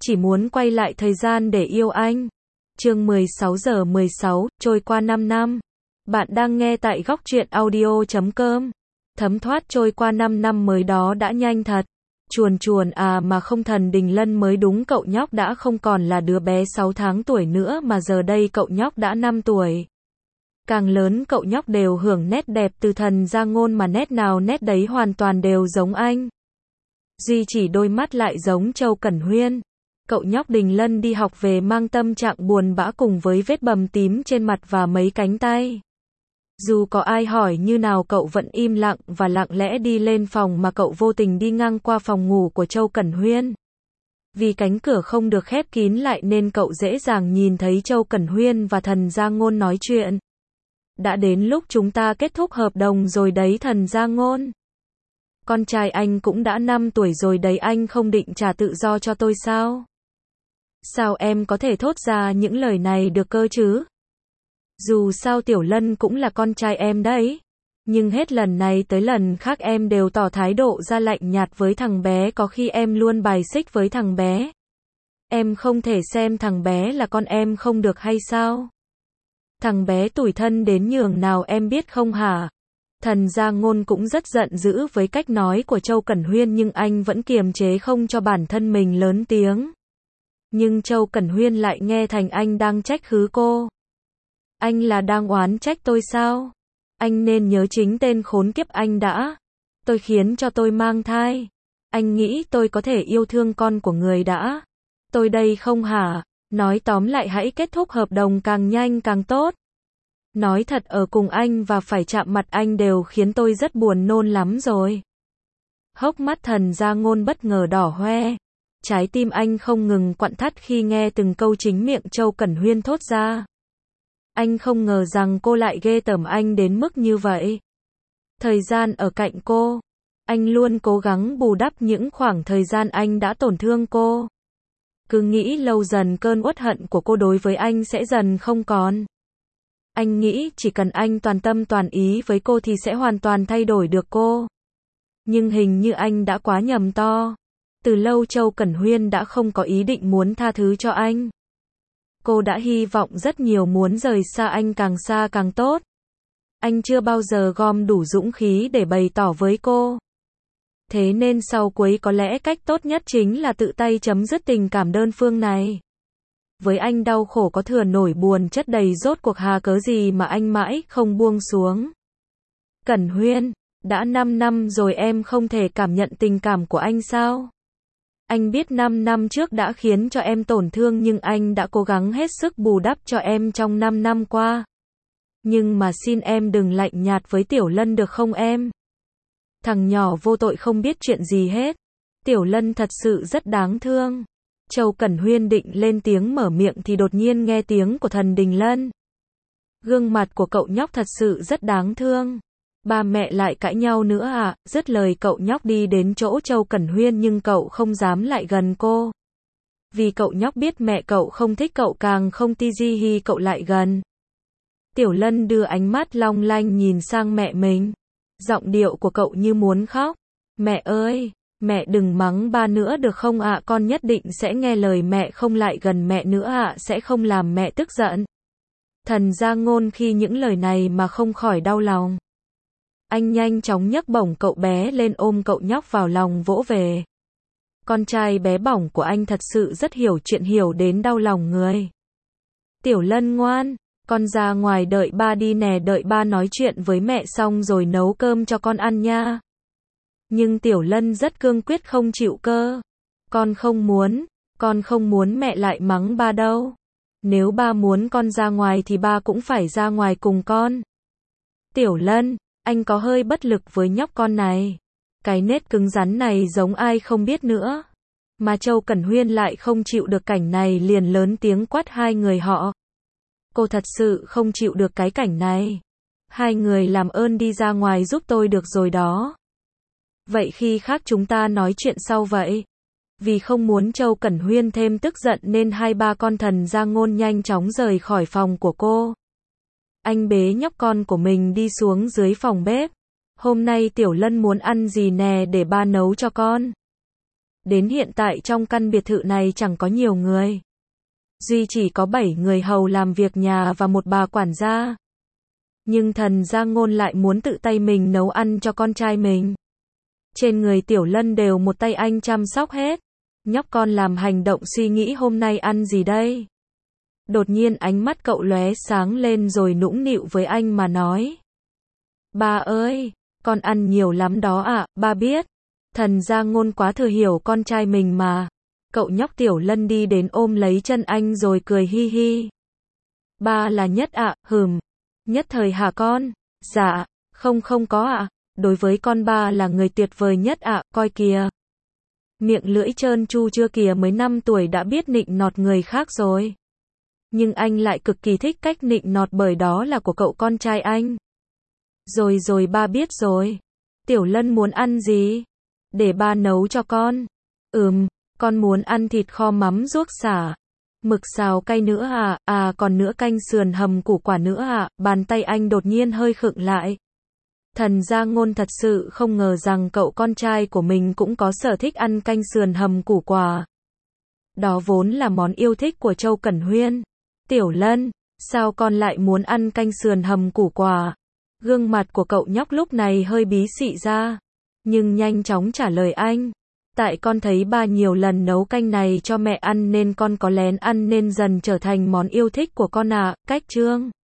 chỉ muốn quay lại thời gian để yêu anh. Chương 16:16, trôi qua 5 năm. Bạn đang nghe tại góc truyện audio.com. Thấm thoát trôi qua 5 năm mới đó đã nhanh thật. Chuồn chuồn à mà không, Thần Đình Lân mới đúng, cậu nhóc đã không còn là đứa bé 6 tháng tuổi nữa mà giờ đây cậu nhóc đã 5 tuổi. Càng lớn cậu nhóc đều hưởng nét đẹp từ Thần Gia Ngôn, mà nét nào nét đấy hoàn toàn đều giống anh. Duy chỉ đôi mắt lại giống Châu Cẩn Huyên. Cậu nhóc Đình Lân đi học về mang tâm trạng buồn bã cùng với vết bầm tím trên mặt và mấy cánh tay. Dù có ai hỏi như nào cậu vẫn im lặng và lặng lẽ đi lên phòng, mà cậu vô tình đi ngang qua phòng ngủ của Châu Cẩn Huyên. Vì cánh cửa không được khép kín lại nên cậu dễ dàng nhìn thấy Châu Cẩn Huyên và Thần Gia Ngôn nói chuyện. Đã đến lúc chúng ta kết thúc hợp đồng rồi đấy Thần Gia Ngôn. Con trai anh cũng đã 5 tuổi rồi đấy, anh không định trả tự do cho tôi sao? Sao em có thể thốt ra những lời này được cơ chứ? Dù sao Tiểu Lân cũng là con trai em đấy. Nhưng hết lần này tới lần khác em đều tỏ thái độ ra lạnh nhạt với thằng bé, có khi em luôn bài xích với thằng bé. Em không thể xem thằng bé là con em không được hay sao? Thằng bé tủi thân đến nhường nào em biết không hả? Thần Gia Ngôn cũng rất giận dữ với cách nói của Châu Cẩn Huyên, nhưng anh vẫn kiềm chế không cho bản thân mình lớn tiếng. Nhưng Châu Cẩn Huyên lại nghe thành anh đang trách cứ cô. Anh là đang oán trách tôi sao? Anh nên nhớ chính tên khốn kiếp anh đã. Tôi khiến cho tôi mang thai. Anh nghĩ tôi có thể yêu thương con của người đã. Tôi đây không hả? Nói tóm lại hãy kết thúc hợp đồng càng nhanh càng tốt. Nói thật, ở cùng anh và phải chạm mặt anh đều khiến tôi rất buồn nôn lắm rồi. Hốc mắt Thần Gia Ngôn bất ngờ đỏ hoe. Trái tim anh không ngừng quặn thắt khi nghe từng câu chính miệng Châu Cẩn Huyên thốt ra. Anh không ngờ rằng cô lại ghê tởm anh đến mức như vậy. Thời gian ở cạnh cô, anh luôn cố gắng bù đắp những khoảng thời gian anh đã tổn thương cô. Cứ nghĩ lâu dần cơn uất hận của cô đối với anh sẽ dần không còn. Anh nghĩ chỉ cần anh toàn tâm toàn ý với cô thì sẽ hoàn toàn thay đổi được cô. Nhưng hình như anh đã quá nhầm to. Từ lâu Châu Cẩn Huyên đã không có ý định muốn tha thứ cho anh. Cô đã hy vọng rất nhiều muốn rời xa anh càng xa càng tốt. Anh chưa bao giờ gom đủ dũng khí để bày tỏ với cô. Thế nên sau cuối có lẽ cách tốt nhất chính là tự tay chấm dứt tình cảm đơn phương này. Với anh đau khổ có thừa nổi buồn chất đầy, rốt cuộc hà cớ gì mà anh mãi không buông xuống. Cẩn Huyên, đã 5 năm rồi em không thể cảm nhận tình cảm của anh sao? Anh biết 5 năm trước đã khiến cho em tổn thương, nhưng anh đã cố gắng hết sức bù đắp cho em trong 5 năm qua. Nhưng mà xin em đừng lạnh nhạt với Tiểu Lân được không em? Thằng nhỏ vô tội không biết chuyện gì hết. Tiểu Lân thật sự rất đáng thương. Châu Cẩn Huyên định lên tiếng mở miệng thì đột nhiên nghe tiếng của Thần Đình Lân. Gương mặt của cậu nhóc thật sự rất đáng thương. Ba mẹ lại cãi nhau nữa à? Dứt lời cậu nhóc đi đến chỗ Châu Cẩn Huyên, nhưng cậu không dám lại gần cô. Vì cậu nhóc biết mẹ cậu không thích cậu, càng không ti di hi cậu lại gần. Tiểu Lân đưa ánh mắt long lanh nhìn sang mẹ mình. Giọng điệu của cậu như muốn khóc. Mẹ ơi, mẹ đừng mắng ba nữa được không ạ? Con nhất định sẽ nghe lời mẹ, không lại gần mẹ nữa ạ, sẽ không làm mẹ tức giận. Thần Gia Ngôn khi những lời này mà không khỏi đau lòng. Anh nhanh chóng nhấc bổng cậu bé lên, ôm cậu nhóc vào lòng vỗ về. Con trai bé bỏng của anh thật sự rất hiểu chuyện, hiểu đến đau lòng người. Tiểu Lân ngoan, con ra ngoài đợi ba đi nè, đợi ba nói chuyện với mẹ xong rồi nấu cơm cho con ăn nha. Nhưng Tiểu Lân rất cương quyết không chịu cơ. Con không muốn mẹ lại mắng ba đâu. Nếu ba muốn con ra ngoài thì ba cũng phải ra ngoài cùng con. Tiểu Lân, anh có hơi bất lực với nhóc con này. Cái nết cứng rắn này giống ai không biết nữa. Mà Châu Cẩn Huyên lại không chịu được cảnh này, liền lớn tiếng quát hai người họ. Cô thật sự không chịu được cái cảnh này. Hai người làm ơn đi ra ngoài giúp tôi được rồi đó. Vậy khi khác chúng ta nói chuyện sau vậy. Vì không muốn Châu Cẩn Huyên thêm tức giận nên hai ba con Thần Gia Ngôn nhanh chóng rời khỏi phòng của cô. Anh bế nhóc con của mình đi xuống dưới phòng bếp. Hôm nay Tiểu Lân muốn ăn gì nè, để ba nấu cho con. Đến hiện tại trong căn biệt thự này chẳng có nhiều người. Duy chỉ có 7 người hầu làm việc nhà và một bà quản gia. Nhưng Thần Gia Ngôn lại muốn tự tay mình nấu ăn cho con trai mình. Trên người Tiểu Lân đều một tay anh chăm sóc hết. Nhóc con làm hành động suy nghĩ hôm nay ăn gì đây? Đột nhiên ánh mắt cậu lóe sáng lên rồi nũng nịu với anh mà nói. Ba ơi, con ăn nhiều lắm đó ạ, ba biết. Thần Gia Ngôn quá thừa hiểu con trai mình mà. Cậu nhóc Tiểu Lân đi đến ôm lấy chân anh rồi cười hi hi. Ba là Nhất ạ, Nhất thời hả con? Dạ, không có ạ. Đối với con ba là người tuyệt vời nhất ạ, coi kìa. Miệng lưỡi trơn tru chưa kìa, mới 5 tuổi đã biết nịnh nọt người khác rồi. Nhưng anh lại cực kỳ thích cách nịnh nọt bởi đó là của cậu con trai anh. Rồi ba biết rồi. Tiểu Lân muốn ăn gì? Để ba nấu cho con. Con muốn ăn thịt kho mắm ruốc sả. Mực xào cay nữa à? Còn nữa canh sườn hầm củ quả nữa à? Bàn tay anh đột nhiên hơi khựng lại. Thần Gia Ngôn thật sự không ngờ rằng cậu con trai của mình cũng có sở thích ăn canh sườn hầm củ quả. Đó vốn là món yêu thích của Châu Cẩn Huyên. Tiểu Lân, sao con lại muốn ăn canh sườn hầm củ quả? Gương mặt của cậu nhóc lúc này hơi bí xị ra. Nhưng nhanh chóng trả lời anh. Tại con thấy ba nhiều lần nấu canh này cho mẹ ăn nên con có lén ăn nên dần trở thành món yêu thích của con ạ. Cách chương